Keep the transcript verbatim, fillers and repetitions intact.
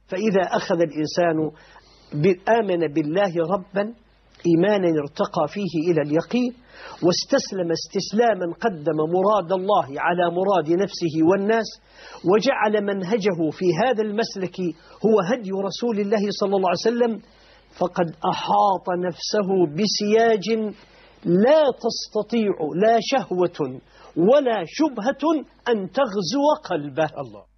فإذا أخذ الإنسان آمن بالله ربا إيمانا ارتقى فيه إلى اليقين، واستسلم استسلاما قدم مراد الله على مراد نفسه والناس، وجعل منهجه في هذا المسلك هو هدي رسول الله صلى الله عليه وسلم، فقد أحاط نفسه بسياج لا تستطيع لا شهوة ولا شبهة أن تغزو قلبه. الله.